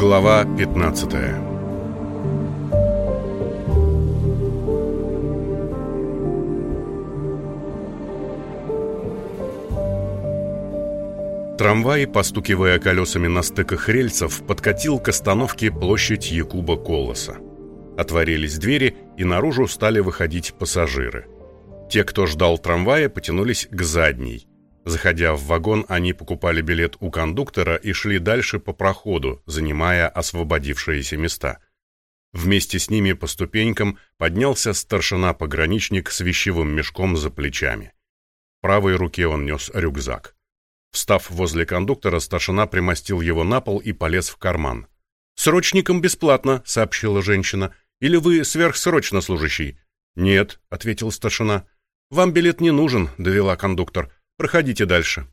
Глава 15. Трамвай, постукивая колесами на стыках рельсов, подкатил к остановке площадь Якуба Колоса. Отворились двери, и наружу стали выходить пассажиры. Те, кто ждал трамвая, потянулись к задней. Заходя в вагон, они покупали билет у кондуктора и шли дальше по проходу, занимая освободившиеся места. Вместе с ними по ступенькам поднялся старшина-пограничник с вещевым мешком за плечами. В правой руке он нес рюкзак. Встав возле кондуктора, старшина примостил его на пол и полез в карман. «Срочникам бесплатно», — сообщила женщина. «Или вы сверхсрочно служащий?» «Нет», — ответил старшина. «Вам билет не нужен», — довела кондуктор. «Проходите дальше».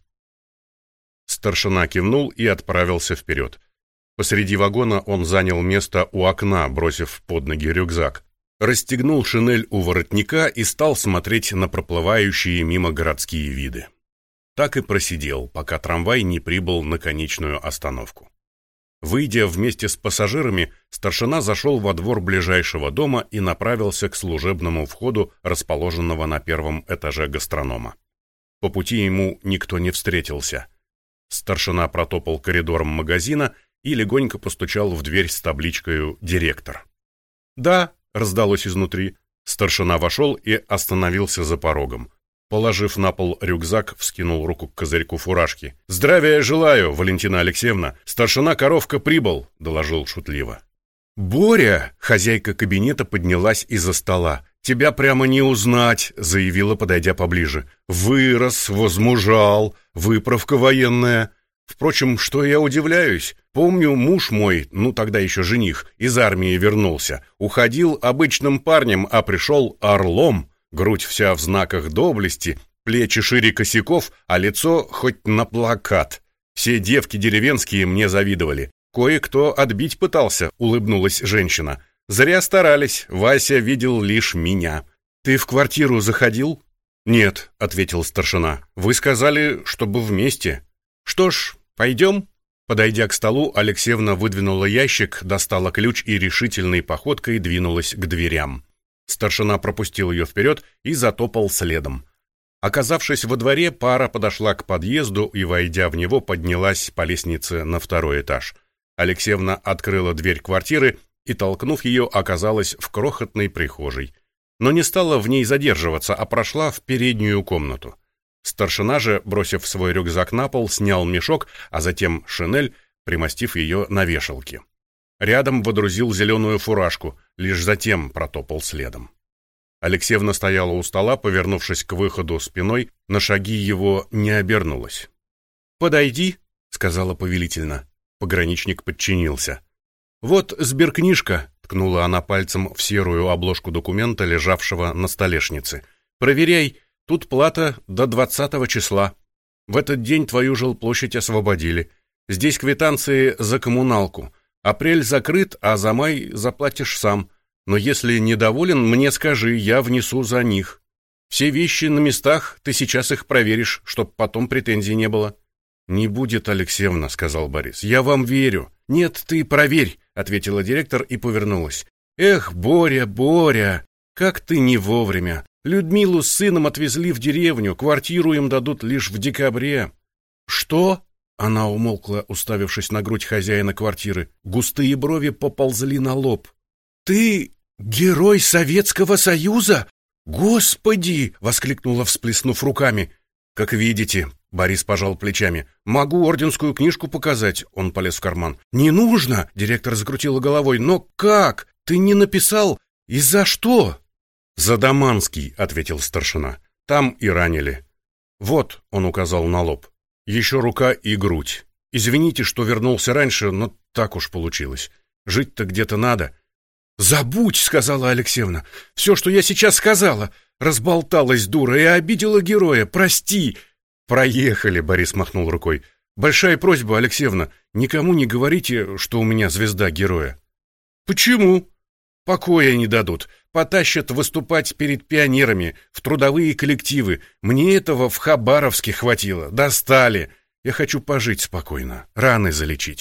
Старшина кивнул и отправился вперед. Посреди вагона он занял место у окна, бросив под ноги рюкзак. Расстегнул шинель у воротника и стал смотреть на проплывающие мимо городские виды. Так и просидел, пока трамвай не прибыл на конечную остановку. Выйдя вместе с пассажирами, старшина зашел во двор ближайшего дома и направился к служебному входу, расположенного на первом этаже гастронома. По пути ему никто не встретился. Старшина протопал коридором магазина и легонько постучал в дверь с табличкой «Директор». «Да», — раздалось изнутри. Старшина вошел и остановился за порогом. Положив на пол рюкзак, вскинул руку к козырьку фуражки. «Здравия желаю, Валентина Алексеевна! Старшина Коровка прибыл!» — доложил шутливо. «Боря!» — хозяйка кабинета поднялась из-за стола. «Тебя прямо не узнать!» — заявила, подойдя поближе. «Вырос, возмужал, выправка военная. Впрочем, что я удивляюсь? Помню, муж мой, тогда еще жених, из армии вернулся. Уходил обычным парнем, а пришел орлом. Грудь вся в знаках доблести, плечи шире косяков, а лицо хоть на плакат. Все девки деревенские мне завидовали. Кое-кто отбить пытался», — улыбнулась женщина. «Зря старались, Вася видел лишь меня. Ты в квартиру заходил?» «Нет», — ответил старшина. «Вы сказали, чтобы вместе». «Что ж, пойдем?» Подойдя к столу, Алексеевна выдвинула ящик, достала ключ и решительной походкой двинулась к дверям. Старшина пропустил ее вперед и затопал следом. Оказавшись во дворе, пара подошла к подъезду и, войдя в него, поднялась по лестнице на второй этаж. Алексеевна открыла дверь квартиры и, толкнув ее, оказалась в крохотной прихожей. Но не стала в ней задерживаться, а прошла в переднюю комнату. Старшина же, бросив свой рюкзак на пол, снял мешок, а затем шинель, примостив ее на вешалке. Рядом водрузил зеленую фуражку, лишь затем протопал следом. Алексеевна стояла у стола, повернувшись к выходу спиной, на шаги его не обернулась. «Подойди», — сказала повелительно. Пограничник подчинился. «Вот сберкнижка», — ткнула она пальцем в серую обложку документа, лежавшего на столешнице. «Проверяй, тут плата до 20 числа. В этот день твою жилплощадь освободили. Здесь квитанции за коммуналку. Апрель закрыт, а за май заплатишь сам. Но если недоволен, мне скажи, я внесу за них. Все вещи на местах, ты сейчас их проверишь, чтоб потом претензий не было». «Не будет, Алексеевна», — сказал Борис. «Я вам верю». «Нет, ты проверь», — ответила директор и повернулась. «Эх, Боря, Боря, как ты не вовремя. Людмилу с сыном отвезли в деревню, квартиру им дадут лишь в декабре». «Что?» — она умолкла, уставившись на грудь хозяина квартиры. Густые брови поползли на лоб. «Ты герой Советского Союза? Господи!» — воскликнула, всплеснув руками. «Как видите», — Борис пожал плечами. «Могу орденскую книжку показать», — он полез в карман. «Не нужно», — директор закрутила головой. «Но как? Ты не написал? И за что?» «За Даманский», — ответил старшина. «Там и ранили». «Вот», — он указал на лоб. «Еще рука и грудь. Извините, что вернулся раньше, но так уж получилось. Жить-то где-то надо». «Забудь», — сказала Алексеевна. «Все, что я сейчас сказала. Разболталась дура и обидела героя. Прости». «Проехали», — Борис махнул рукой. «Большая просьба, Алексеевна, никому не говорите, что у меня звезда героя». «Почему?» «Покоя не дадут. Потащат выступать перед пионерами, в трудовые коллективы. Мне этого в Хабаровске хватило. Достали. Я хочу пожить спокойно, раны залечить.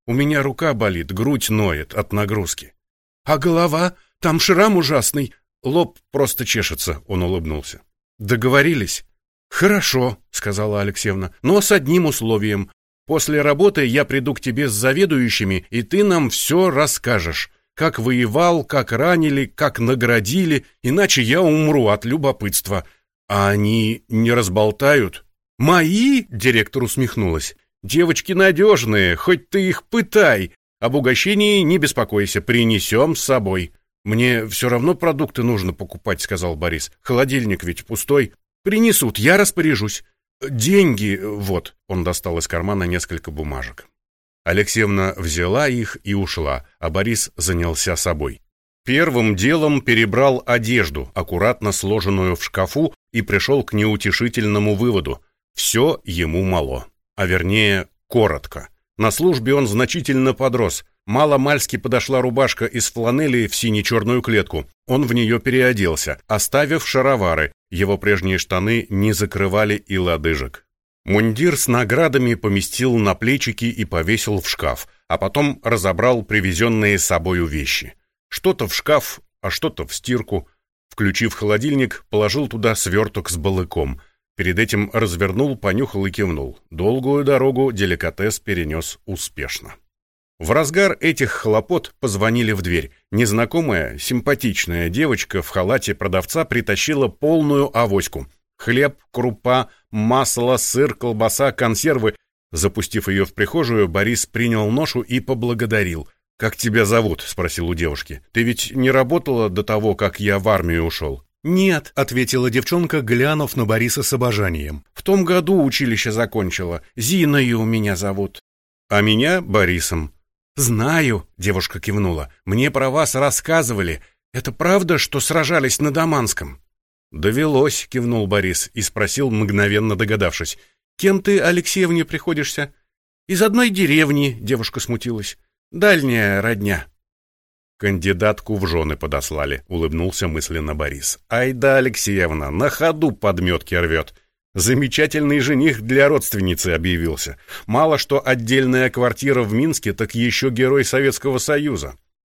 У меня рука болит, грудь ноет от нагрузки. А голова? Там шрам ужасный. Лоб просто чешется, он улыбнулся. Договорились? Хорошо, сказала Алексеевна, но с одним условием. После работы я приду к тебе с заведующими, и ты нам все расскажешь. Как воевал, как ранили, как наградили, иначе я умру от любопытства. А они не разболтают? Мои? Директор усмехнулась. Девочки надежные, хоть ты их пытай. Об угощении не беспокойся, принесем с собой. Мне все равно продукты нужно покупать, сказал Борис. Холодильник ведь пустой. Принесут, я распоряжусь. Деньги, вот. Он достал из кармана несколько бумажек. Алексеевна взяла их и ушла, а Борис занялся собой. Первым делом перебрал одежду, аккуратно сложенную в шкафу, и пришел к неутешительному выводу. Все ему мало, а вернее, коротко. На службе он значительно подрос. Мало-мальски подошла рубашка из фланели в сине-черную клетку. Он в нее переоделся, оставив шаровары. Его прежние штаны не закрывали и лодыжек. Мундир с наградами поместил на плечики и повесил в шкаф, а потом разобрал привезенные с собою вещи. Что-то в шкаф, а что-то в стирку. Включив холодильник, положил туда сверток с балыком. Перед этим развернул, понюхал и кивнул. Долгую дорогу деликатес перенес успешно. В разгар этих хлопот позвонили в дверь. Незнакомая, симпатичная девочка в халате продавца притащила полную авоську. Хлеб, крупа, масло, сыр, колбаса, консервы. Запустив ее в прихожую, Борис принял ношу и поблагодарил. «Как тебя зовут?» — спросил у девушки. «Ты ведь не работала до того, как я в армию ушел?» «Нет», — ответила девчонка, глянув на Бориса с обожанием. «В том году училище закончила. Зиною меня зовут». «А меня Борисом». «Знаю», — девушка кивнула. «Мне про вас рассказывали. Это правда, что сражались на Даманском?» «Довелось», — кивнул Борис и спросил, мгновенно догадавшись. «Кем ты Алексеевне приходишься?» «Из одной деревни», — девушка смутилась. «Дальняя родня». «Кандидатку в жены подослали», — улыбнулся мысленно Борис. «Ай да, Алексеевна, на ходу подметки рвет. Замечательный жених для родственницы объявился. Мало что отдельная квартира в Минске, так еще герой Советского Союза».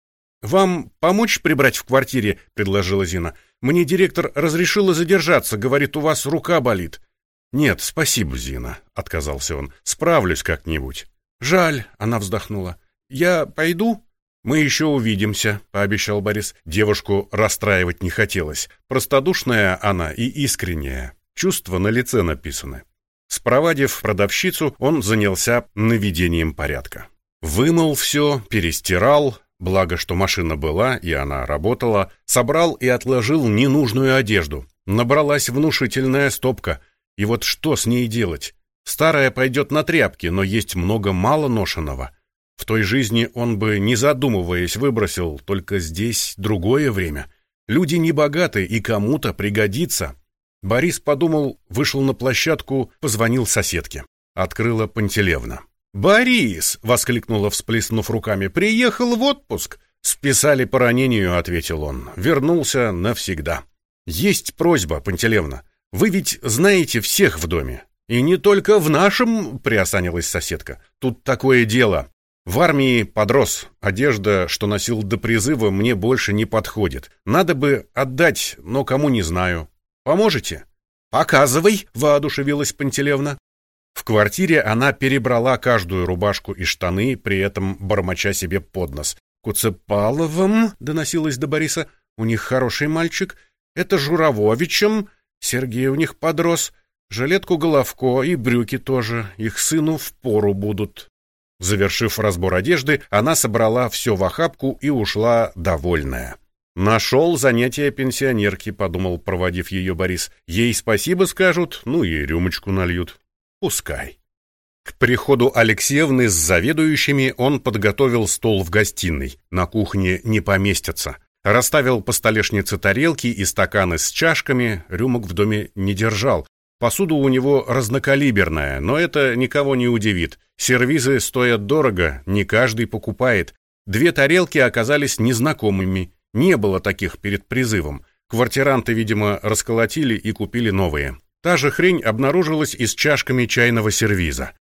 «Вам помочь прибрать в квартире?» — предложила Зина. «Мне директор разрешила задержаться, говорит, у вас рука болит». «Нет, спасибо, Зина», — отказался он. «Справлюсь как-нибудь». «Жаль», — она вздохнула. «Я пойду?» «Мы еще увидимся», — пообещал Борис. Девушку расстраивать не хотелось. Простодушная она и искренняя. Чувства на лице написаны. Спровадив продавщицу, он занялся наведением порядка. Вымыл все, перестирал, благо что машина была и она работала, собрал и отложил ненужную одежду. Набралась внушительная стопка. И вот что с ней делать? Старая пойдет на тряпки, но есть много малоношенного. В той жизни он бы, не задумываясь, выбросил, только здесь другое время. Люди не богаты, и кому-то пригодится. Борис подумал, вышел на площадку, позвонил соседке. Открыла Пантелеевна. «Борис!» — воскликнула, всплеснув руками. «Приехал в отпуск!» «Списали по ранению», — ответил он. «Вернулся навсегда». «Есть просьба, Пантелеевна. Вы ведь знаете всех в доме». «И не только в нашем», — приосанилась соседка. «Тут такое дело. В армии подрос. Одежда, что носил до призыва, мне больше не подходит. Надо бы отдать, но кому не знаю. Поможете?» «Показывай», — воодушевилась Пантелеевна. В квартире она перебрала каждую рубашку и штаны, при этом бормоча себе под нос. «Куцепаловым», — доносилось до Бориса, — «у них хороший мальчик. Это Журавовичем, Сергей у них подрос. Жилетку Головко и брюки тоже. Их сыну впору будут». Завершив разбор одежды, она собрала все в охапку и ушла довольная. «Нашел занятие пенсионерки», — подумал, проводив ее Борис. «Ей спасибо скажут, ну и рюмочку нальют. Пускай». К приходу Алексеевны с заведующими он подготовил стол в гостиной. На кухне не поместятся. Расставил по столешнице тарелки и стаканы с чашками, рюмок в доме не держал. Посуда у него разнокалиберная, но это никого не удивит. Сервизы стоят дорого, не каждый покупает. 2 тарелки оказались незнакомыми. Не было таких перед призывом. Квартиранты, видимо, расколотили и купили новые. Та же хрень обнаружилась и с чашками чайного сервиза.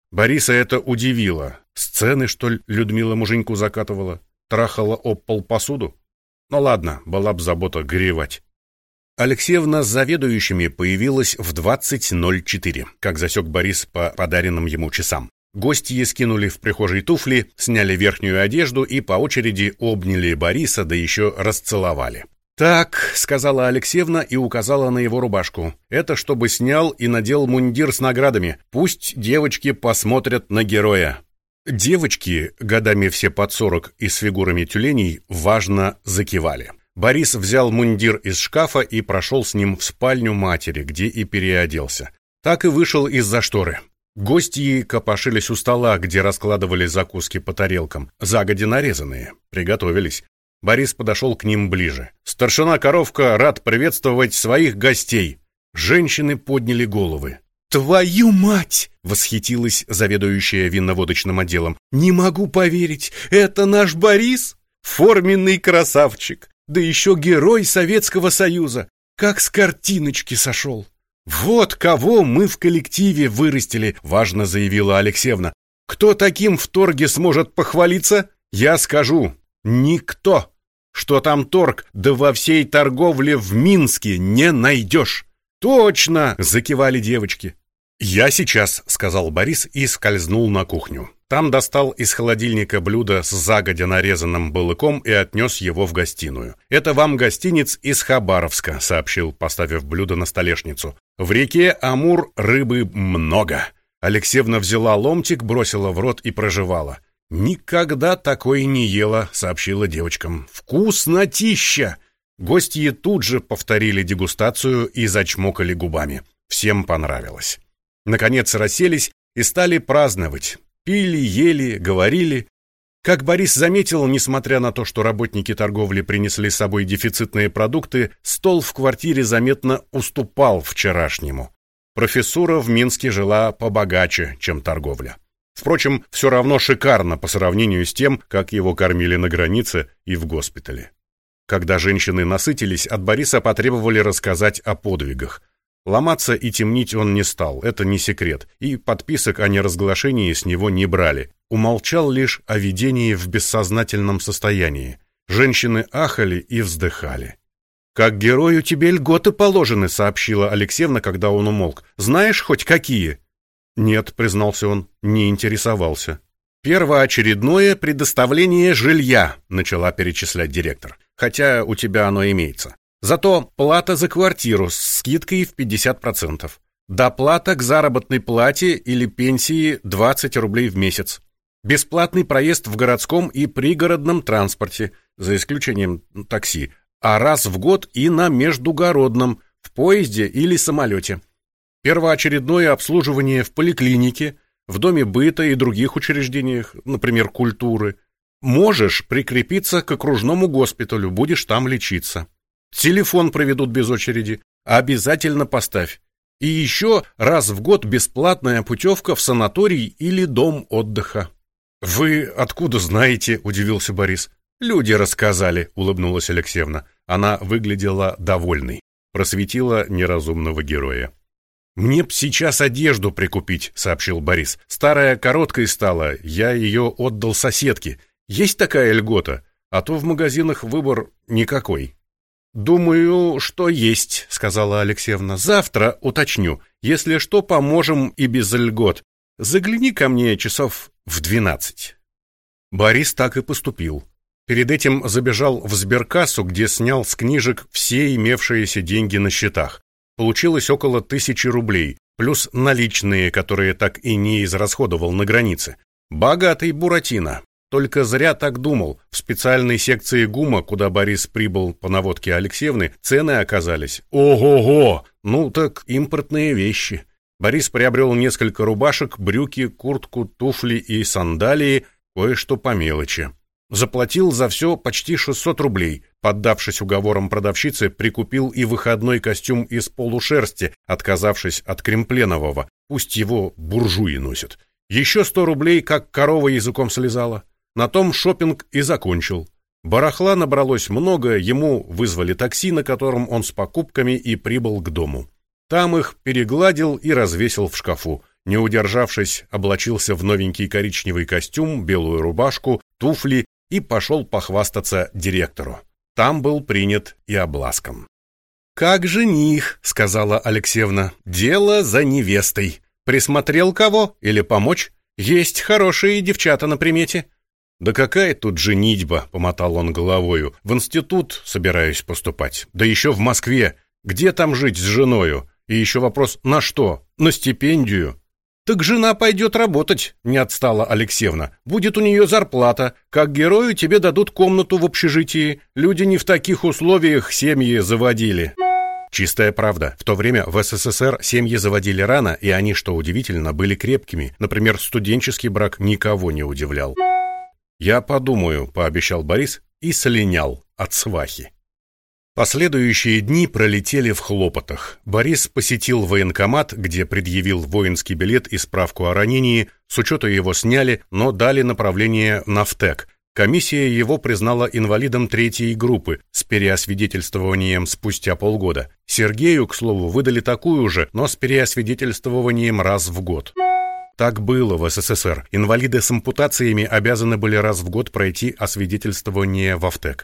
Бориса это удивило. Сцены, что ли, Людмила муженьку закатывала? Трахала об пол посуду? Ну ладно, была б забота горевать. Алексеевна с заведующими появилась в 20:04, как засек Борис по подаренным ему часам. Гостьи скинули в прихожей туфли, сняли верхнюю одежду и по очереди обняли Бориса, да еще расцеловали. «Так», — сказала Алексеевна и указала на его рубашку, — «это чтобы снял и надел мундир с наградами. Пусть девочки посмотрят на героя». Девочки, годами все под 40 и с фигурами тюленей, важно закивали. Борис взял мундир из шкафа и прошел с ним в спальню матери, где и переоделся. Так и вышел из-за шторы. Гостьи копошились у стола, где раскладывали закуски по тарелкам, загодя нарезанные, приготовились. Борис подошел к ним ближе. «Старшина Коровка рад приветствовать своих гостей». Женщины подняли головы. «Твою мать!» — восхитилась заведующая винно-водочным отделом. «Не могу поверить, это наш Борис? Форменный красавчик, да еще герой Советского Союза, как с картиночки сошел». «Вот кого мы в коллективе вырастили», — важно заявила Алексеевна. «Кто таким в торге сможет похвалиться? Я скажу, никто. Что там торг, да во всей торговле в Минске не найдешь». «Точно!» — закивали девочки. «Я сейчас», — сказал Борис и скользнул на кухню. Там достал из холодильника блюдо с загодя нарезанным балыком и отнес его в гостиную. «Это вам гостинец из Хабаровска», — сообщил, поставив блюдо на столешницу. «В реке Амур рыбы много». Алексеевна взяла ломтик, бросила в рот и прожевала. «Никогда такой не ела», — сообщила девочкам. «Вкуснотища!» Гостьи тут же повторили дегустацию и зачмокали губами. Всем понравилось. Наконец расселись и стали праздновать. Пили, ели, говорили. Как Борис заметил, несмотря на то, что работники торговли принесли с собой дефицитные продукты, стол в квартире заметно уступал вчерашнему. Профессура в Минске жила побогаче, чем торговля. Впрочем, все равно шикарно по сравнению с тем, как его кормили на границе и в госпитале. Когда женщины насытились, от Бориса потребовали рассказать о подвигах. Ломаться и темнить он не стал, это не секрет, и подписок о неразглашении с него не брали. Умолчал лишь о видении в бессознательном состоянии. Женщины ахали и вздыхали. «Как герою тебе льготы положены», — сообщила Алексеевна, когда он умолк. «Знаешь хоть какие?» «Нет», — признался он, — не интересовался. «Первоочередное предоставление жилья», — начала перечислять директор, «хотя у тебя оно имеется. Зато плата за квартиру с скидкой в 50%. Доплата к заработной плате или пенсии 20 рублей в месяц. Бесплатный проезд в городском и пригородном транспорте, за исключением такси, а раз в год и на междугородном, в поезде или самолете. Первоочередное обслуживание в поликлинике, в доме быта и других учреждениях, например, культуры. Можешь прикрепиться к окружному госпиталю, будешь там лечиться. Телефон проведут без очереди, обязательно поставь. И еще раз в год бесплатная путевка в санаторий или дом отдыха». «Вы откуда знаете?» – удивился Борис. «Люди рассказали», – улыбнулась Алексеевна. Она выглядела довольной, просветила неразумного героя. «Мне б сейчас одежду прикупить», — сообщил Борис. «Старая короткой стала, я ее отдал соседке. Есть такая льгота, а то в магазинах выбор никакой». «Думаю, что есть», — сказала Алексеевна. «Завтра уточню. Если что, поможем и без льгот. Загляни ко мне часов в 12». Борис так и поступил. Перед этим забежал в сберкассу, где снял с книжек все имевшиеся деньги на счетах. Получилось около 1000 рублей, плюс наличные, которые так и не израсходовал на границе. Богатый Буратино. Только зря так думал. В специальной секции ГУМа, куда Борис прибыл по наводке Алексеевны, цены оказались ого-го! Ну так импортные вещи. Борис приобрел несколько рубашек, брюки, куртку, туфли и сандалии, кое-что по мелочи. Заплатил за все почти 600 рублей. Поддавшись уговорам продавщицы, прикупил и выходной костюм из полушерсти, отказавшись от кремпленового. Пусть его буржуи носят. Еще 100 рублей, как корова языком слезала. На том шопинг и закончил. Барахла набралось много, ему вызвали такси, на котором он с покупками и прибыл к дому. Там их перегладил и развесил в шкафу. не удержавшись, облачился в новенький коричневый костюм, белую рубашку, туфли и пошел похвастаться директору. Там был принят и обласкан. «Как жених», — сказала Алексеевна, — «дело за невестой. Присмотрел кого или помочь? Есть хорошие девчата на примете». «Да какая тут женитьба», — помотал он головою. «В институт собираюсь поступать. Да еще в Москве. Где там жить с женою? И еще вопрос, на что? На стипендию?» «Так жена пойдет работать», — не отстала Алексеевна. «Будет у нее зарплата. Как герою тебе дадут комнату в общежитии. Люди не в таких условиях семьи заводили». Чистая правда. В то время в СССР семьи заводили рано, и они, что удивительно, были крепкими. Например, студенческий брак никого не удивлял. «Я подумаю», — пообещал Борис и слинял от свахи. Последующие дни пролетели в хлопотах. Борис посетил военкомат, где предъявил воинский билет и справку о ранении. С учета его сняли, но дали направление на ВТЭК. Комиссия его признала инвалидом 3-й группы с переосвидетельствованием спустя полгода. Сергею, к слову, выдали такую же, но с переосвидетельствованием раз в год. Так было в СССР. Инвалиды с ампутациями обязаны были раз в год пройти освидетельствование во ВТЭК.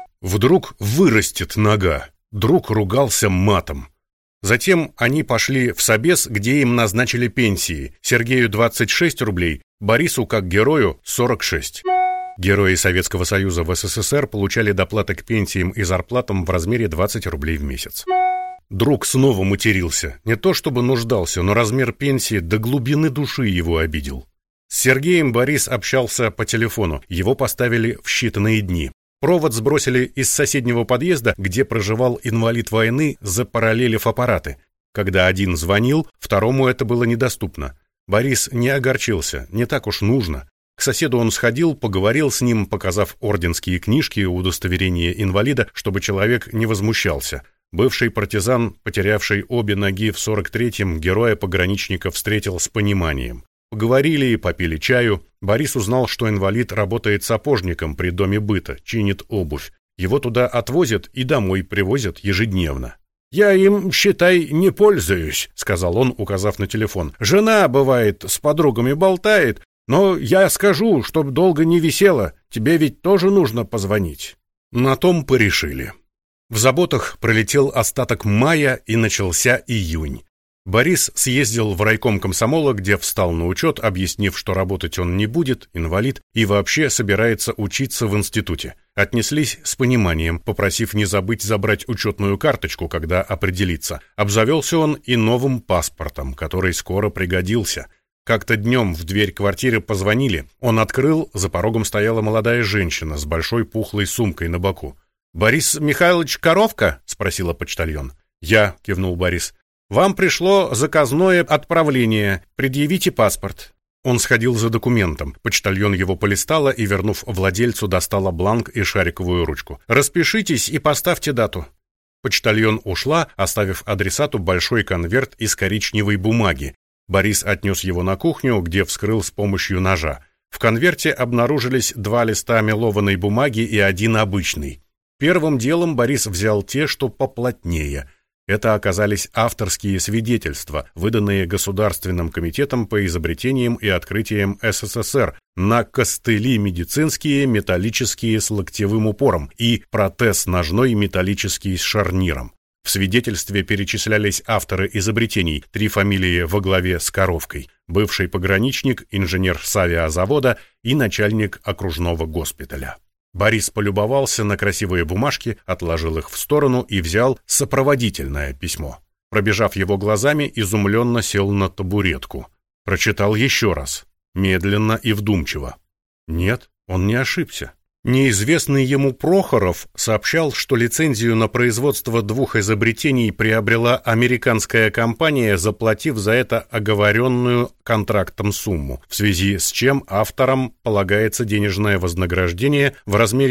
Вдруг вырастет нога. Друг ругался матом. Затем они пошли в собес, где им назначили пенсии. Сергею 26 рублей, Борису, как герою, 46. Герои Советского Союза в СССР получали доплаты к пенсиям и зарплатам в размере 20 рублей в месяц. Друг снова матерился. Не то чтобы нуждался, но размер пенсии до глубины души его обидел. С Сергеем Борис общался по телефону. Его поставили в считанные дни. Провод сбросили из соседнего подъезда, где проживал инвалид войны, запараллелив аппараты. Когда один звонил, второму это было недоступно. Борис не огорчился, не так уж нужно. К соседу он сходил, поговорил с ним, показав орденские книжки и удостоверение инвалида, чтобы человек не возмущался. Бывший партизан, потерявший обе ноги в 43-м, героя-пограничника встретил с пониманием. Поговорили и попили чаю. Борис узнал, что инвалид работает сапожником при доме быта, чинит обувь. Его туда отвозят и домой привозят ежедневно. «Я им, считай, не пользуюсь», — сказал он, указав на телефон. «Жена, бывает, с подругами болтает, но я скажу, чтоб долго не висело. Тебе ведь тоже нужно позвонить». На том порешили. В заботах пролетел остаток мая и начался июнь. Борис съездил в райком комсомола, где встал на учет, объяснив, что работать он не будет, инвалид, и вообще собирается учиться в институте. Отнеслись с пониманием, попросив не забыть забрать учетную карточку, когда определится. Обзавелся он и новым паспортом, который скоро пригодился. Как-то днем в дверь квартиры позвонили. Он открыл, за порогом стояла молодая женщина с большой пухлой сумкой на боку. «Борис Михайлович Коровка?» — спросила почтальон. «Я», — кивнул Борис. «Вам пришло заказное отправление. Предъявите паспорт». Он сходил за документом. Почтальон его полистала и, вернув владельцу, достала бланк и шариковую ручку. «Распишитесь и поставьте дату». Почтальон ушла, оставив адресату большой конверт из коричневой бумаги. Борис отнес его на кухню, где вскрыл с помощью ножа. В конверте обнаружились 2 листа мелованной бумаги и 1 обычный. Первым делом Борис взял те, что поплотнее. Это оказались авторские свидетельства, выданные Государственным комитетом по изобретениям и открытиям СССР на костыли медицинские металлические с локтевым упором и протез ножной металлический с шарниром. В свидетельстве перечислялись авторы изобретений, 3 фамилии во главе с Коровкой: бывший пограничник, инженер с авиазавода и начальник окружного госпиталя. Борис полюбовался на красивые бумажки, отложил их в сторону и взял сопроводительное письмо. Пробежав его глазами, изумленно сел на табуретку. Прочитал еще раз, медленно и вдумчиво. Нет, он не ошибся. Неизвестный ему Прохоров сообщал, что лицензию на производство 2 изобретений приобрела американская компания, заплатив за это оговоренную контрактом сумму, в связи с чем авторам полагается денежное вознаграждение в размере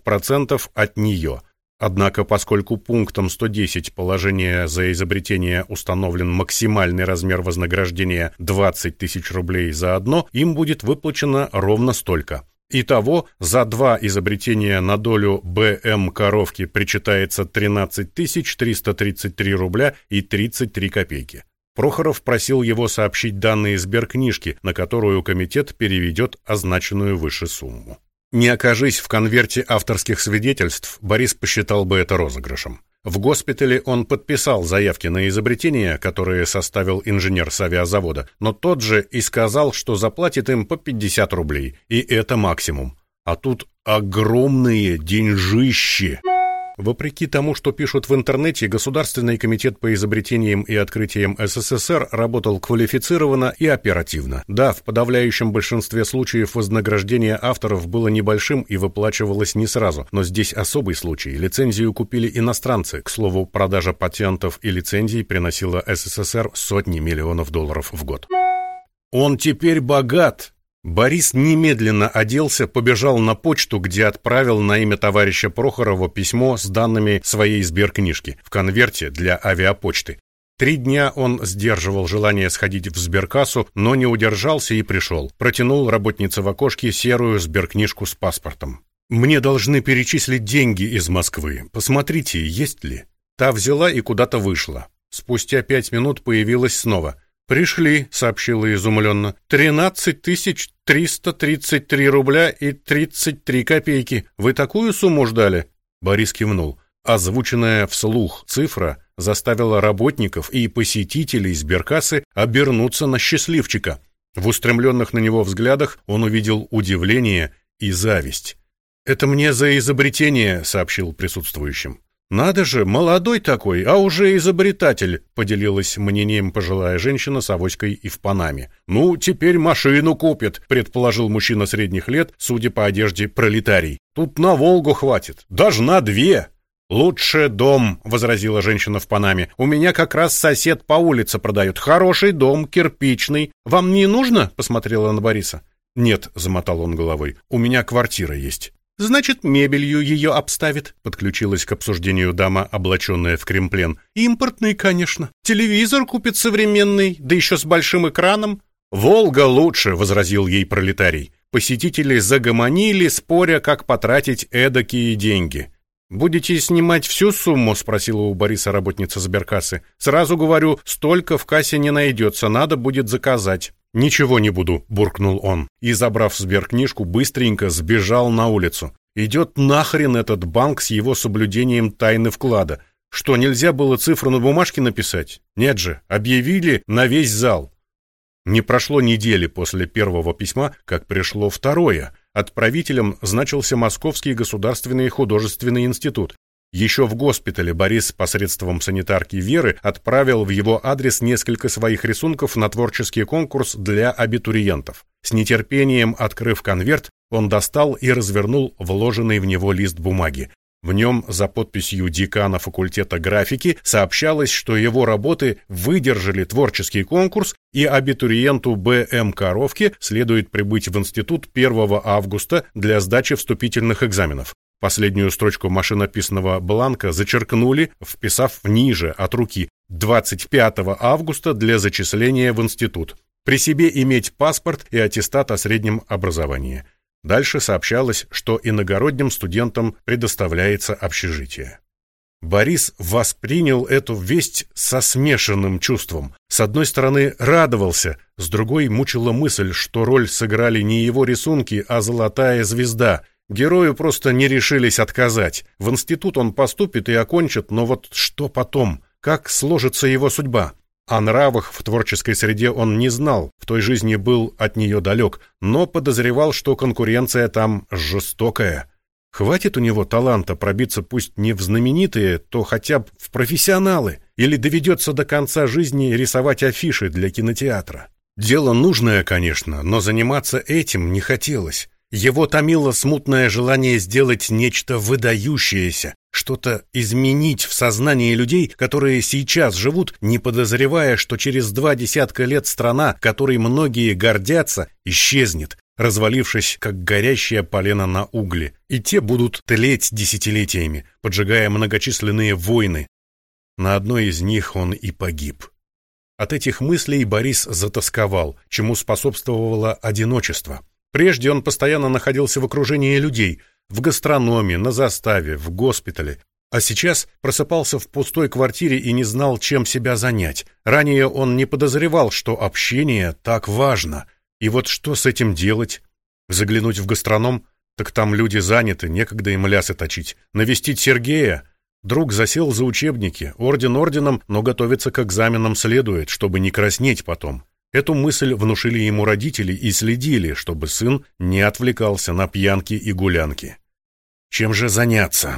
2% от нее. Однако, поскольку пунктом 110 положения за изобретение установлен максимальный размер вознаграждения 20 тысяч рублей за одно, им будет выплачено ровно столько. Итого, за 2 изобретения на долю Б.М. Коровки причитается 13 333 рубля и 33 копейки. Прохоров просил его сообщить данные сберкнижки, на которую комитет переведет означенную выше сумму. Не окажись в конверте авторских свидетельств, Борис посчитал бы это розыгрышем. В госпитале он подписал заявки на изобретения, которые составил инженер с авиазавода, но тот же и сказал, что заплатит им по 50 рублей, и это максимум. А тут огромные деньжищи. Вопреки тому, что пишут в интернете, Государственный комитет по изобретениям и открытиям СССР работал квалифицированно и оперативно. Да, в подавляющем большинстве случаев вознаграждение авторов было небольшим и выплачивалось не сразу, но здесь особый случай. Лицензию купили иностранцы. К слову, продажа патентов и лицензий приносила СССР сотни миллионов долларов в год. Он теперь богат. Борис немедленно оделся, побежал на почту, где отправил на имя товарища Прохорова письмо с данными своей сберкнижки в конверте для авиапочты. 3 дня он сдерживал желание сходить в сберкассу, но не удержался и пришел. Протянул работнице в окошке серую сберкнижку с паспортом. «Мне должны перечислить деньги из Москвы. Посмотрите, есть ли?» Та взяла и куда-то вышла. Спустя 5 минут появилась снова. «Пришли», — сообщила изумленно, 13 333 рубля и 33 копейки. Вы такую сумму ждали?» Борис кивнул. Озвученная вслух цифра заставила работников и посетителей сберкассы обернуться на счастливчика. В устремленных на него взглядах он увидел удивление и зависть. «Это мне за изобретение», — сообщил присутствующим. «Надо же, молодой такой, а уже изобретатель», — поделилась мнением пожилая женщина с авоськой и в панаме. «Ну, теперь машину купит», — предположил мужчина средних лет, судя по одежде, пролетарий. «Тут на Волгу хватит, даже на 2». «Лучше дом», — возразила женщина в панаме. «У меня как раз сосед по улице продает. Хороший дом, кирпичный. Вам не нужно?» — посмотрела на Бориса. «Нет», — замотал он головой, — «у меня квартира есть». «Значит, мебелью ее обставит», — подключилась к обсуждению дама, облаченная в кремплен. «Импортный, конечно. Телевизор купит современный, да еще с большим экраном». «Волга лучше», — возразил ей пролетарий. Посетители загомонили, споря, как потратить эдакие деньги. «Будете снимать всю сумму?» — спросила у Бориса работница сберкассы. «Сразу говорю, столько в кассе не найдется, надо будет заказать». «Ничего не буду», — буркнул он, и, забрав сберкнижку, быстренько сбежал на улицу. «Идет нахрен этот банк с его соблюдением тайны вклада. Что, нельзя было цифру на бумажке написать? Нет же, объявили на весь зал». Не прошло недели после первого письма, как пришло второе. Отправителем значился Московский государственный художественный институт. Еще в госпитале Борис посредством санитарки Веры отправил в его адрес несколько своих рисунков на творческий конкурс для абитуриентов. С нетерпением открыв конверт, он достал и развернул вложенный в него лист бумаги. В нем за подписью декана факультета графики сообщалось, что его работы выдержали творческий конкурс, и абитуриенту Б.М. Коровке следует прибыть в институт 1 августа для сдачи вступительных экзаменов. Последнюю строчку машинописного бланка зачеркнули, вписав ниже от руки 25 августа для зачисления в институт. При себе иметь паспорт и аттестат о среднем образовании. Дальше сообщалось, что иногородним студентам предоставляется общежитие. Борис воспринял эту весть со смешанным чувством. С одной стороны, радовался, с другой мучила мысль, что роль сыграли не его рисунки, а золотая звезда. Герою просто не решились отказать. В институт он поступит и окончит, но вот что потом? Как сложится его судьба? О нравах в творческой среде он не знал, в той жизни был от нее далек, но подозревал, что конкуренция там жестокая. Хватит у него таланта пробиться пусть не в знаменитые, то хотя бы в профессионалы, или доведется до конца жизни рисовать афиши для кинотеатра. Дело нужное, конечно, но заниматься этим не хотелось. Его томило смутное желание сделать нечто выдающееся, что-то изменить в сознании людей, которые сейчас живут, не подозревая, что через 20 лет страна, которой многие гордятся, исчезнет, развалившись, как горящее полено на угле, и те будут тлеть десятилетиями, поджигая многочисленные войны. На одной из них он и погиб. От этих мыслей Борис затосковал, чему способствовало одиночество. Прежде он постоянно находился в окружении людей, в гастрономе, на заставе, в госпитале. А сейчас просыпался в пустой квартире и не знал, чем себя занять. Ранее он не подозревал, что общение так важно. И вот что с этим делать? Заглянуть в гастроном? Так там люди заняты, некогда им лясы точить. Навестить Сергея? Друг засел за учебники. Орден орденом, но готовиться к экзаменам следует, чтобы не краснеть потом. Эту мысль внушили ему родители и следили, чтобы сын не отвлекался на пьянки и гулянки. Чем же заняться?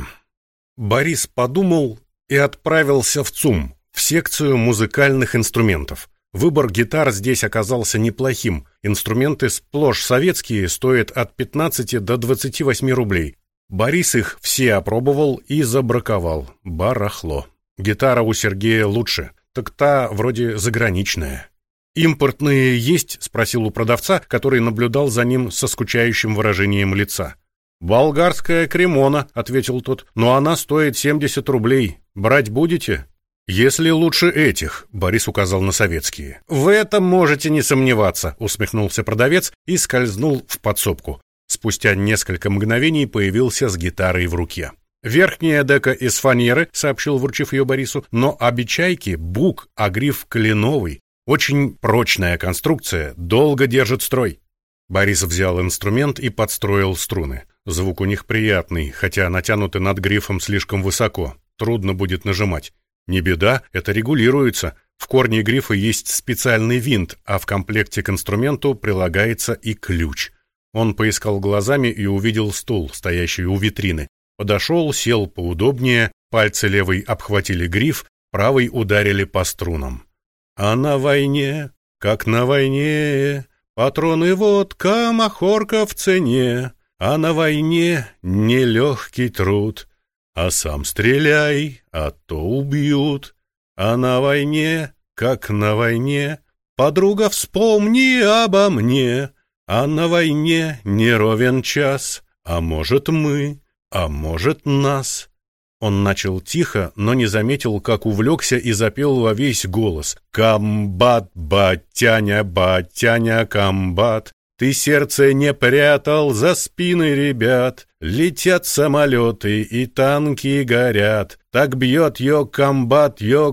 Борис подумал и отправился в ЦУМ, в секцию музыкальных инструментов. Выбор гитар здесь оказался неплохим. Инструменты сплошь советские, стоят от 15 до 28 рублей. Борис их все опробовал и забраковал. Барахло. Гитара у Сергея лучше, так та вроде заграничная. «Импортные есть?» — спросил у продавца, который наблюдал за ним со скучающим выражением лица. «Болгарская кремона», — ответил тот, — «но она стоит 70 рублей. Брать будете?» «Если лучше этих», — Борис указал на советские. «В этом можете не сомневаться», — усмехнулся продавец и скользнул в подсобку. Спустя несколько мгновений появился с гитарой в руке. «Верхняя дека из фанеры», — сообщил, вручив ее Борису, «но обечайки бук, а гриф кленовый. Очень прочная конструкция, долго держит строй». Борис взял инструмент и подстроил струны. Звук у них приятный, хотя натянуты над грифом слишком высоко. Трудно будет нажимать. Не беда, это регулируется. В корне грифа есть специальный винт, а в комплекте к инструменту прилагается и ключ. Он поискал глазами и увидел стул, стоящий у витрины. Подошел, сел поудобнее, пальцы левой обхватили гриф, правой ударили по струнам. «А на войне, как на войне, патроны, водка, махорка в цене. А на войне нелегкий труд, а сам стреляй, а то убьют. А на войне, как на войне, подруга, вспомни обо мне. А на войне не ровен час, а может мы, а может нас». Он начал тихо, но не заметил, как увлекся и запел во весь голос. «Комбат, батяня, батяня, комбат, ты сердце не прятал за спины ребят. Летят самолеты и танки горят. Так бьет ё комбат, ё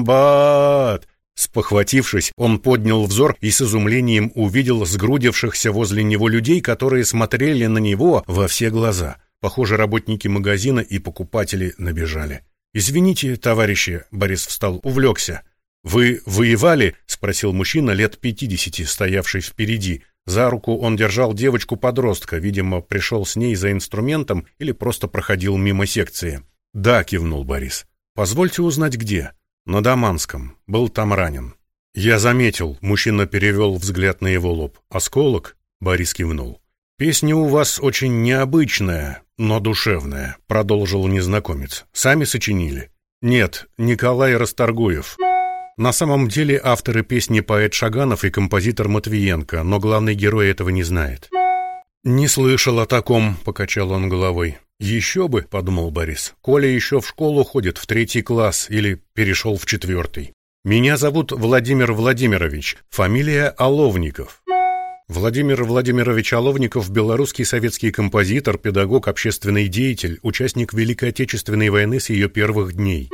комбат». Спохватившись, он поднял взор и с изумлением увидел сгрудившихся возле него людей, которые смотрели на него во все глаза. Похоже, работники магазина и покупатели набежали. «Извините, товарищи», — Борис встал, увлекся. «Вы воевали?» — спросил мужчина лет 50, стоявший впереди. За руку он держал девочку-подростка, видимо, пришел с ней за инструментом или просто проходил мимо секции. «Да», — кивнул Борис. «Позвольте узнать, где?» «На Даманском. Был там ранен». «Я заметил», — мужчина перевел взгляд на его лоб. «Осколок?» — Борис кивнул. «Песня у вас очень необычная, но душевная», — продолжил незнакомец. «Сами сочинили?» «Нет, Николай Расторгуев». На самом деле авторы песни поэт Шаганов и композитор Матвиенко, но главный герой этого не знает. «Не слышал о таком», — покачал он головой. «Еще бы», — подумал Борис, — «Коля еще в школу ходит в 3 класс или перешел в 4. Меня зовут Владимир Владимирович, фамилия Оловников». Владимир Владимирович Оловников – белорусский советский композитор, педагог, общественный деятель, участник Великой Отечественной войны с ее первых дней.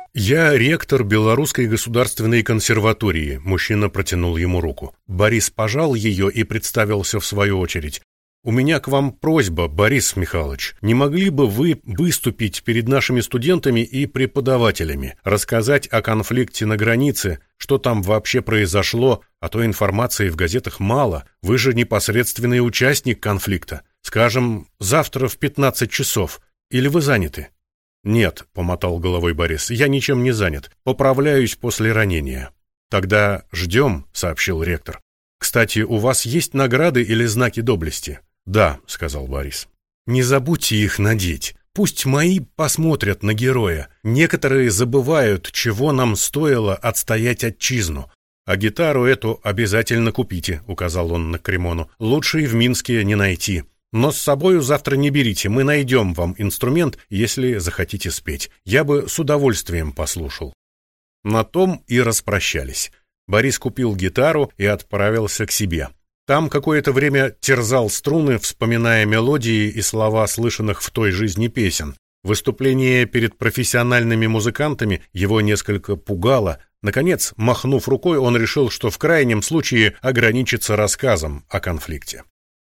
«Я ректор Белорусской государственной консерватории», – мужчина протянул ему руку. Борис пожал ее и представился в свою очередь. «У меня к вам просьба, Борис Михайлович. Не могли бы вы выступить перед нашими студентами и преподавателями, рассказать о конфликте на границе, что там вообще произошло, а то информации в газетах мало. Вы же непосредственный участник конфликта. Скажем, завтра в 15 часов. Или вы заняты?» «Нет», — помотал головой Борис, — «я ничем не занят. Поправляюсь после ранения». «Тогда ждем», — сообщил ректор. «Кстати, у вас есть награды или знаки доблести?» «Да», — сказал Борис. «Не забудьте их надеть. Пусть мои посмотрят на героя. Некоторые забывают, чего нам стоило отстоять отчизну. А гитару эту обязательно купите», — указал он на кремону. «Лучше и в Минске не найти. Но с собою завтра не берите, мы найдем вам инструмент, если захотите спеть. Я бы с удовольствием послушал». На том и распрощались. Борис купил гитару и отправился к себе. Там какое-то время терзал струны, вспоминая мелодии и слова слышанных в той жизни песен. Выступление перед профессиональными музыкантами его несколько пугало. Наконец, махнув рукой, он решил, что в крайнем случае ограничится рассказом о конфликте.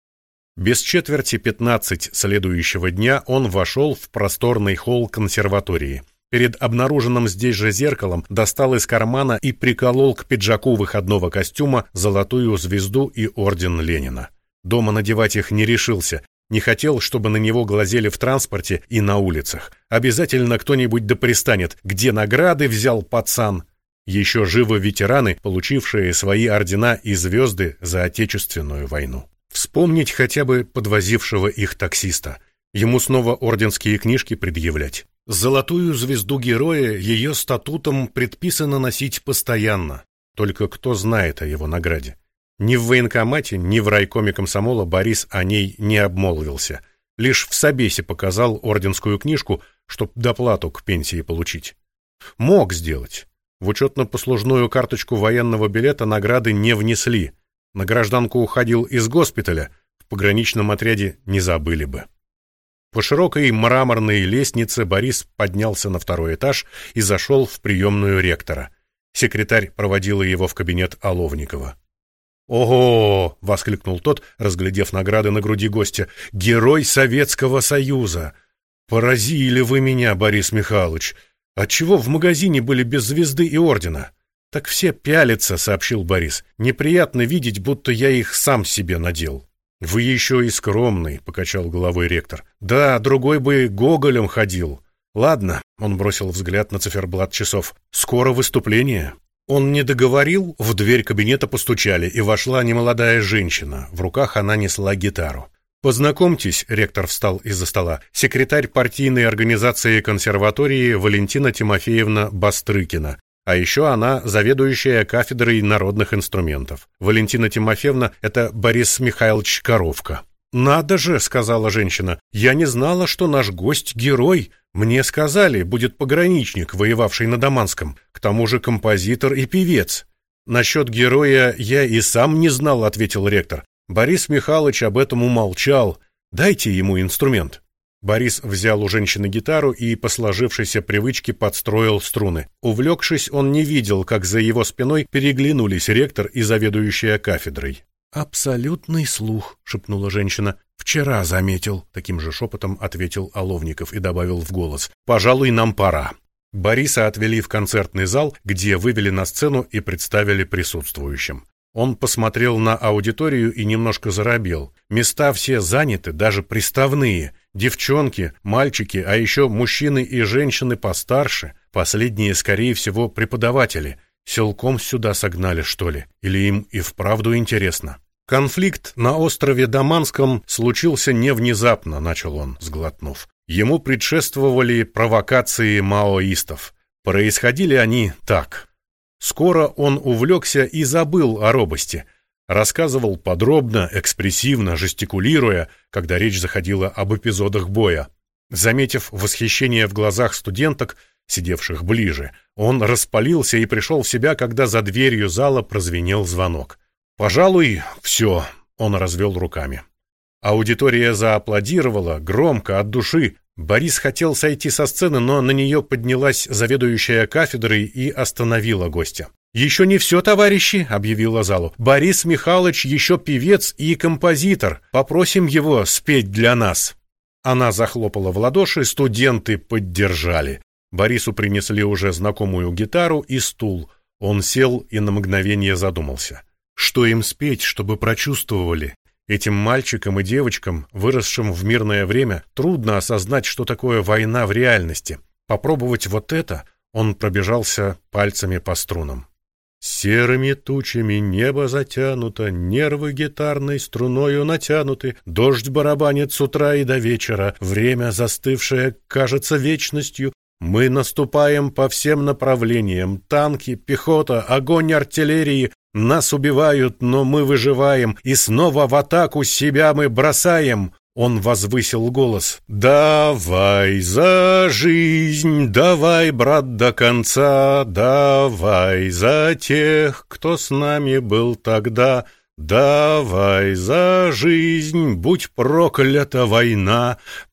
Без четверти 15 следующего дня он вошел в просторный холл консерватории. Перед обнаруженным здесь же зеркалом достал из кармана и приколол к пиджаку выходного костюма золотую звезду и орден Ленина. Дома надевать их не решился, не хотел, чтобы на него глазели в транспорте и на улицах. Обязательно кто-нибудь да пристанет, где награды взял пацан. Еще живы ветераны, получившие свои ордена и звезды за Отечественную войну. Вспомнить хотя бы подвозившего их таксиста. Ему снова орденские книжки предъявлять. Золотую звезду героя ее статутом предписано носить постоянно. Только кто знает о его награде? Ни в военкомате, ни в райкоме комсомола Борис о ней не обмолвился. Лишь в собесе показал орденскую книжку, чтоб доплату к пенсии получить. Мог сделать. В учетно-послужную карточку военного билета награды не внесли. На гражданку уходил из госпиталя, в пограничном отряде не забыли бы. По широкой мраморной лестнице Борис поднялся на второй этаж и зашел в приемную ректора. Секретарь проводила его в кабинет Оловникова. «Ого!» — воскликнул тот, разглядев награды на груди гостя. «Герой Советского Союза! Поразили вы меня, Борис Михайлович! Отчего в магазине были без звезды и ордена?» «Так все пялятся», — сообщил Борис. «Неприятно видеть, будто я их сам себе надел». «Вы еще и скромный», — покачал головой ректор. «Да, другой бы гоголем ходил». «Ладно», — он бросил взгляд на циферблат часов. «Скоро выступление». Он не договорил, в дверь кабинета постучали, и вошла немолодая женщина. В руках она несла гитару. «Познакомьтесь», — ректор встал из-за стола, секретарь партийной организации консерватории Валентина Тимофеевна Бастрыкина. А еще она заведующая кафедрой народных инструментов. Валентина Тимофеевна — это Борис Михайлович Коровка. «Надо же», — сказала женщина, — «я не знала, что наш гость — герой. Мне сказали, будет пограничник, воевавший на Даманском, к тому же композитор и певец». «Насчет героя я и сам не знал», — ответил ректор. «Борис Михайлович об этом умолчал. Дайте ему инструмент». Борис взял у женщины гитару и по сложившейся привычке подстроил струны. Увлекшись, он не видел, как за его спиной переглянулись ректор и заведующая кафедрой. «Абсолютный слух», — шепнула женщина. «Вчера заметил», — таким же шепотом ответил Оловников и добавил в голос. «Пожалуй, нам пора». Бориса отвели в концертный зал, где вывели на сцену и представили присутствующим. Он посмотрел на аудиторию и немножко заробел. Места все заняты, даже приставные. Девчонки, мальчики, а еще мужчины и женщины постарше. Последние, скорее всего, преподаватели. Силком сюда согнали, что ли? Или им и вправду интересно? «Конфликт на острове Даманском случился не внезапно», — начал он, сглотнув. Ему предшествовали провокации маоистов. Происходили они так. Скоро он увлекся и забыл о робости. Рассказывал подробно, экспрессивно, жестикулируя, когда речь заходила об эпизодах боя. Заметив восхищение в глазах студенток, сидевших ближе, он распалился и пришел в себя, когда за дверью зала прозвенел звонок. «Пожалуй, все», — он развел руками. Аудитория зааплодировала, громко, от души. Борис хотел сойти со сцены, но на нее поднялась заведующая кафедрой и остановила гостя. «Еще не все, товарищи», — объявила залу. «Борис Михайлович еще певец и композитор. Попросим его спеть для нас». Она захлопала в ладоши, студенты поддержали. Борису принесли уже знакомую гитару и стул. Он сел и на мгновение задумался. Что им спеть, чтобы прочувствовали? Этим мальчикам и девочкам, выросшим в мирное время, трудно осознать, что такое война в реальности. Попробовать вот это, он пробежался пальцами по струнам. Серыми тучами небо затянуто, нервы гитарной струною натянуты, дождь барабанит с утра и до вечера, время застывшее кажется вечностью. Мы наступаем по всем направлениям, танки, пехота, огонь артиллерии. Нас убивают, но мы выживаем, и снова в атаку себя мы бросаем. Он возвысил голос. «Давай за жизнь, давай, брат, до конца, давай за тех, кто с нами был тогда, давай за жизнь, будь проклята война,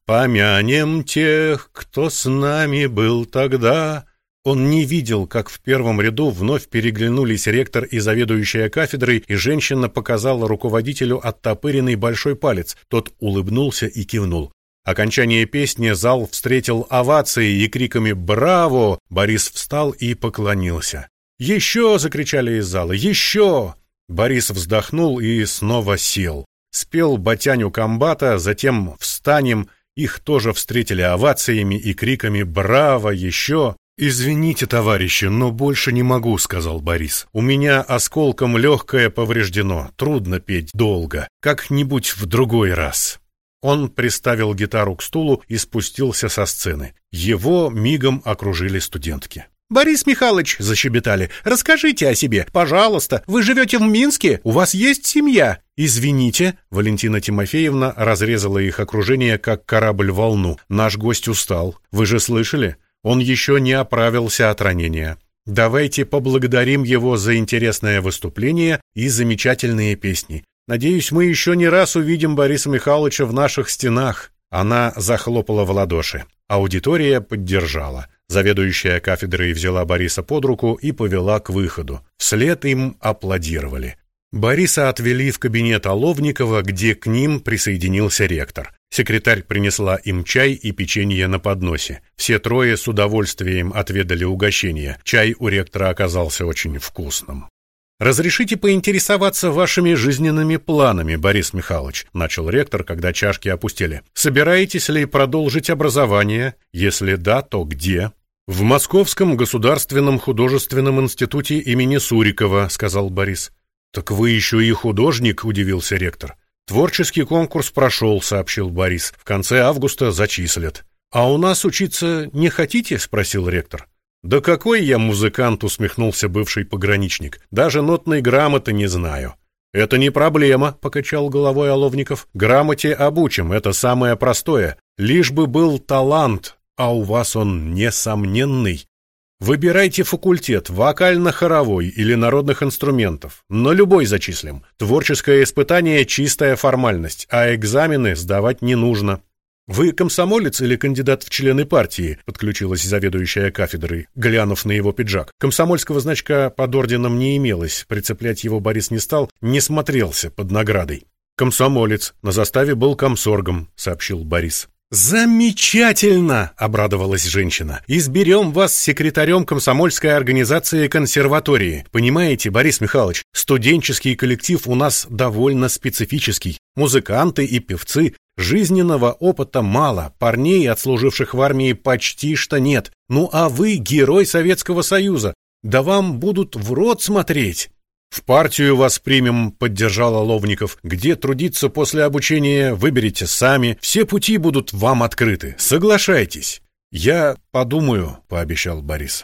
«Помянем тех, кто с нами был тогда». Он не видел, как в первом ряду вновь переглянулись ректор и заведующая кафедрой, и женщина показала руководителю оттопыренный большой палец. Тот улыбнулся и кивнул. Окончание песни зал встретил овацией и криками «Браво!». Борис встал и поклонился. «Еще!» — закричали из зала. «Еще!». Борис вздохнул и снова сел. Спел батяню комбата, затем «Встанем». Их тоже встретили овациями и криками «Браво! Еще!». «Извините, товарищи, но больше не могу», — сказал Борис. «У меня осколком легкое повреждено. Трудно петь долго. Как-нибудь в другой раз». Он приставил гитару к стулу и спустился со сцены. Его мигом окружили студентки. «Борис Михайлович», — защебетали, — «расскажите о себе. Пожалуйста, вы живете в Минске? У вас есть семья?» «Извините», — Валентина Тимофеевна разрезала их окружение, как корабль волну. «Наш гость устал. Вы же слышали? Он еще не оправился от ранения. Давайте поблагодарим его за интересное выступление и замечательные песни. Надеюсь, мы еще не раз увидим Бориса Михайловича в наших стенах». Она захлопала в ладоши. Аудитория поддержала. Заведующая кафедрой взяла Бориса под руку и повела к выходу. Вслед им аплодировали. Бориса отвели в кабинет Оловникова, где к ним присоединился ректор. Секретарь принесла им чай и печенье на подносе. Все трое с удовольствием отведали угощение. Чай у ректора оказался очень вкусным. «Разрешите поинтересоваться вашими жизненными планами, Борис Михайлович», — начал ректор, когда чашки опустели. «Собираетесь ли продолжить образование? Если да, то где?» «В Московском государственном художественном институте имени Сурикова», — сказал Борис. «Так вы еще и художник», — удивился ректор. «Творческий конкурс прошел», — сообщил Борис. «В конце августа зачислят». «А у нас учиться не хотите?» — спросил ректор. «Да какой я музыкант», — усмехнулся бывший пограничник. «Даже нотной грамоты не знаю». «Это не проблема», — покачал головой Оловников. «Грамоте обучим, это самое простое. Лишь бы был талант, а у вас он несомненный. Выбирайте факультет, вокально-хоровой или народных инструментов. Но любой зачислим. Творческое испытание — чистая формальность, а экзамены сдавать не нужно». «Вы комсомолец или кандидат в члены партии?» — подключилась заведующая кафедрой, глянув на его пиджак. Комсомольского значка под орденом не имелось, прицеплять его Борис не стал, не смотрелся под наградой. «Комсомолец, на заставе был комсоргом», — сообщил Борис. «Замечательно!» — обрадовалась женщина. «Изберем вас секретарем комсомольской организации консерватории. Понимаете, Борис Михайлович, студенческий коллектив у нас довольно специфический. Музыканты и певцы. Жизненного опыта мало, парней, отслуживших в армии, почти что нет. Ну а вы герой Советского Союза. Да вам будут в рот смотреть». «В партию вас примем», — поддержал Оловников. «Где трудиться после обучения, выберите сами. Все пути будут вам открыты. Соглашайтесь». «Я подумаю», — пообещал Борис.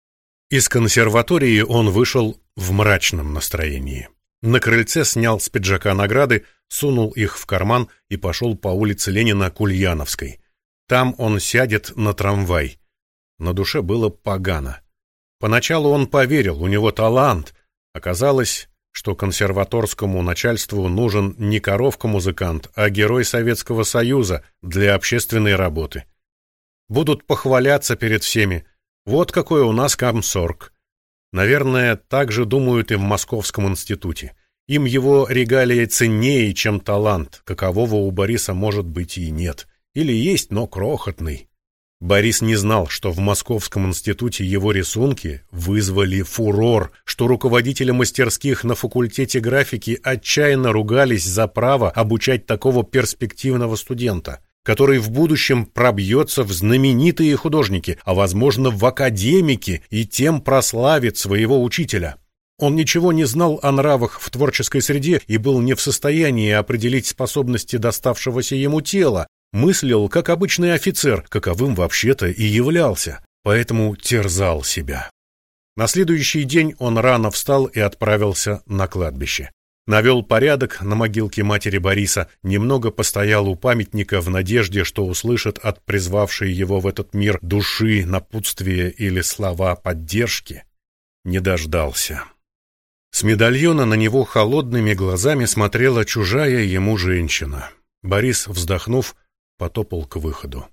Из консерватории он вышел в мрачном настроении. На крыльце снял с пиджака награды, сунул их в карман и пошел по улице Ленина к Ульяновской. Там он сядет на трамвай. На душе было погано. Поначалу он поверил, у него талант. Оказалось, что консерваторскому начальству нужен не коровка-музыкант, а герой Советского Союза для общественной работы. Будут похваляться перед всеми. Вот какой у нас комсорг. Наверное, так же думают и в Московском институте. Им его регалии ценнее, чем талант, какового у Бориса, может быть, и нет. Или есть, но крохотный. Борис не знал, что в Московском институте его рисунки вызвали фурор, что руководители мастерских на факультете графики отчаянно ругались за право обучать такого перспективного студента, который в будущем пробьется в знаменитые художники, а, возможно, в академики, и тем прославит своего учителя. Он ничего не знал о нравах в творческой среде и был не в состоянии определить способности доставшегося ему тела, мыслил, как обычный офицер, каковым вообще-то и являлся, поэтому терзал себя. На следующий день он рано встал и отправился на кладбище. Навел порядок на могилке матери Бориса, немного постоял у памятника в надежде, что услышит от призвавшей его в этот мир души напутствие или слова поддержки. Не дождался. С медальона на него холодными глазами смотрела чужая ему женщина. Борис, вздохнув, потопал к выходу.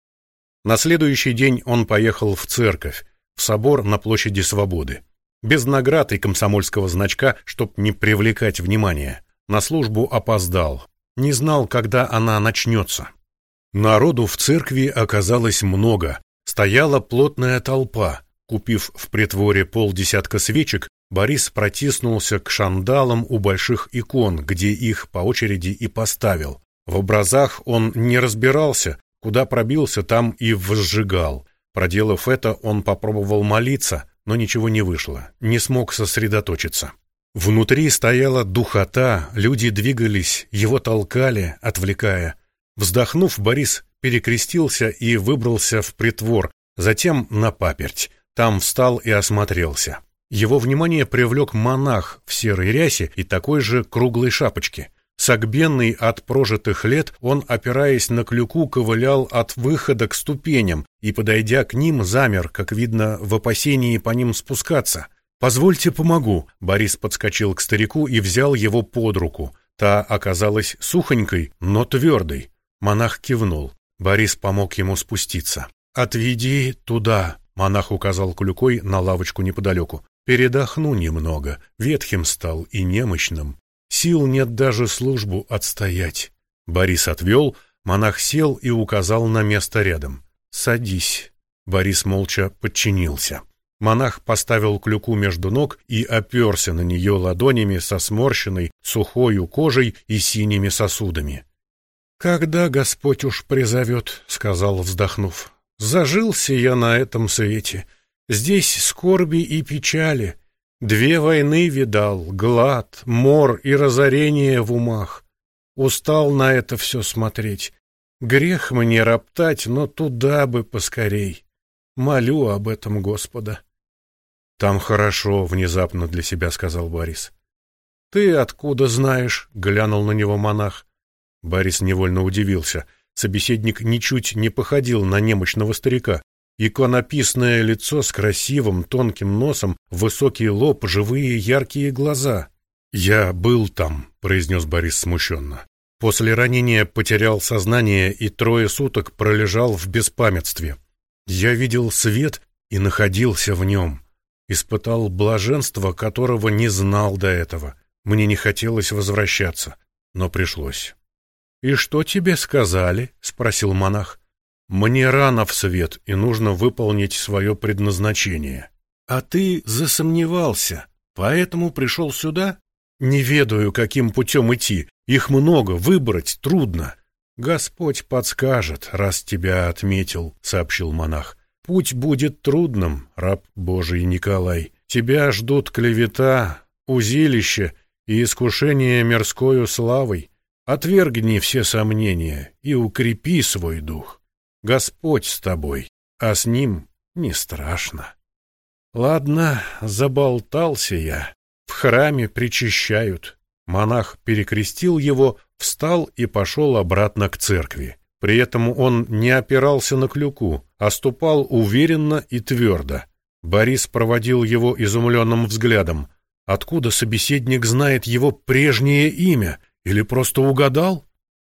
На следующий день он поехал в церковь, в собор на площади Свободы. Без наград и комсомольского значка, чтоб не привлекать внимания. На службу опоздал. Не знал, когда она начнется. Народу в церкви оказалось много. Стояла плотная толпа. Купив в притворе полдесятка свечек, Борис протиснулся к шандалам у больших икон, где их по очереди и поставил. В образах он не разбирался, куда пробился, там и возжигал. Проделав это, он попробовал молиться, но ничего не вышло, не смог сосредоточиться. Внутри стояла духота, люди двигались, его толкали, отвлекая. Вздохнув, Борис перекрестился и выбрался в притвор, затем на паперть. Там встал и осмотрелся. Его внимание привлек монах в серой рясе и такой же круглой шапочке. Согбенный от прожитых лет, он, опираясь на клюку, ковылял от выхода к ступеням и, подойдя к ним, замер, как видно, в опасении по ним спускаться. «Позвольте, помогу». Борис подскочил к старику и взял его под руку. Та оказалась сухонькой, но твердой. Монах кивнул. Борис помог ему спуститься. «Отведи туда», — монах указал клюкой на лавочку неподалеку. «Передохну немного, ветхим стал и немощным. Сил нет даже службу отстоять». Борис отвел, монах сел и указал на место рядом. «Садись». Борис молча подчинился. Монах поставил клюку между ног и оперся на нее ладонями со сморщенной, сухою кожей и синими сосудами. «Когда Господь уж призовет», — сказал, вздохнув. «Зажился я на этом свете. Здесь скорби и печали. 2 войны видал, глад, мор и разорение в умах. Устал на это все смотреть. Грех мне роптать, но туда бы поскорей. Молю об этом Господа». «Там хорошо», — внезапно для себя сказал Борис. «Ты откуда знаешь?» — глянул на него монах. Борис невольно удивился. Собеседник ничуть не походил на немощного старика. Иконописное лицо с красивым тонким носом, высокий лоб, живые яркие глаза. «Я был там», — произнес Борис смущенно. «После ранения потерял сознание и 3 суток пролежал в беспамятстве. Я видел свет и находился в нем. Испытал блаженство, которого не знал до этого. Мне не хотелось возвращаться, но пришлось». «И что тебе сказали?» — спросил монах. «Мне рано в свет, и нужно выполнить свое предназначение». «А ты засомневался, поэтому пришел сюда?» «Не ведаю, каким путем идти. Их много, выбрать трудно». «Господь подскажет, раз тебя отметил», — сообщил монах. «Путь будет трудным, раб Божий Николай. Тебя ждут клевета, узилище и искушение мирскою славой. Отвергни все сомнения и укрепи свой дух. Господь с тобой, а с ним не страшно». «Ладно, заболтался я. В храме причащают». Монах перекрестил его, встал и пошел обратно к церкви. При этом он не опирался на клюку, а ступал уверенно и твердо. Борис проводил его изумленным взглядом. Откуда собеседник знает его прежнее имя? Или просто угадал?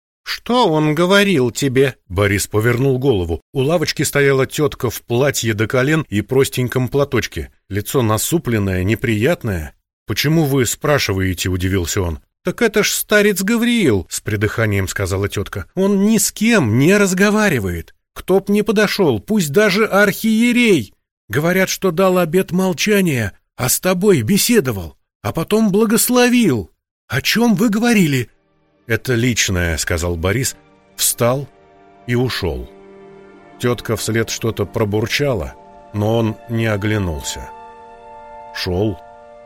«Что он говорил тебе?» Борис повернул голову. У лавочки стояла тетка в платье до колен и простеньком платочке. Лицо насупленное, неприятное. «Почему вы спрашиваете?» — удивился он. «Так это ж старец Гавриил», — с придыханием сказала тетка. «Он ни с кем не разговаривает. Кто б ни подошел, пусть даже архиерей. Говорят, что дал обет молчания, а с тобой беседовал, а потом благословил. О чем вы говорили?» «Это личное», — сказал Борис, встал и ушел. Тетка вслед что-то пробурчала, но он не оглянулся. Шел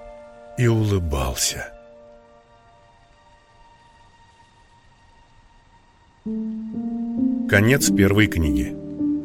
и улыбался. Конец первой книги.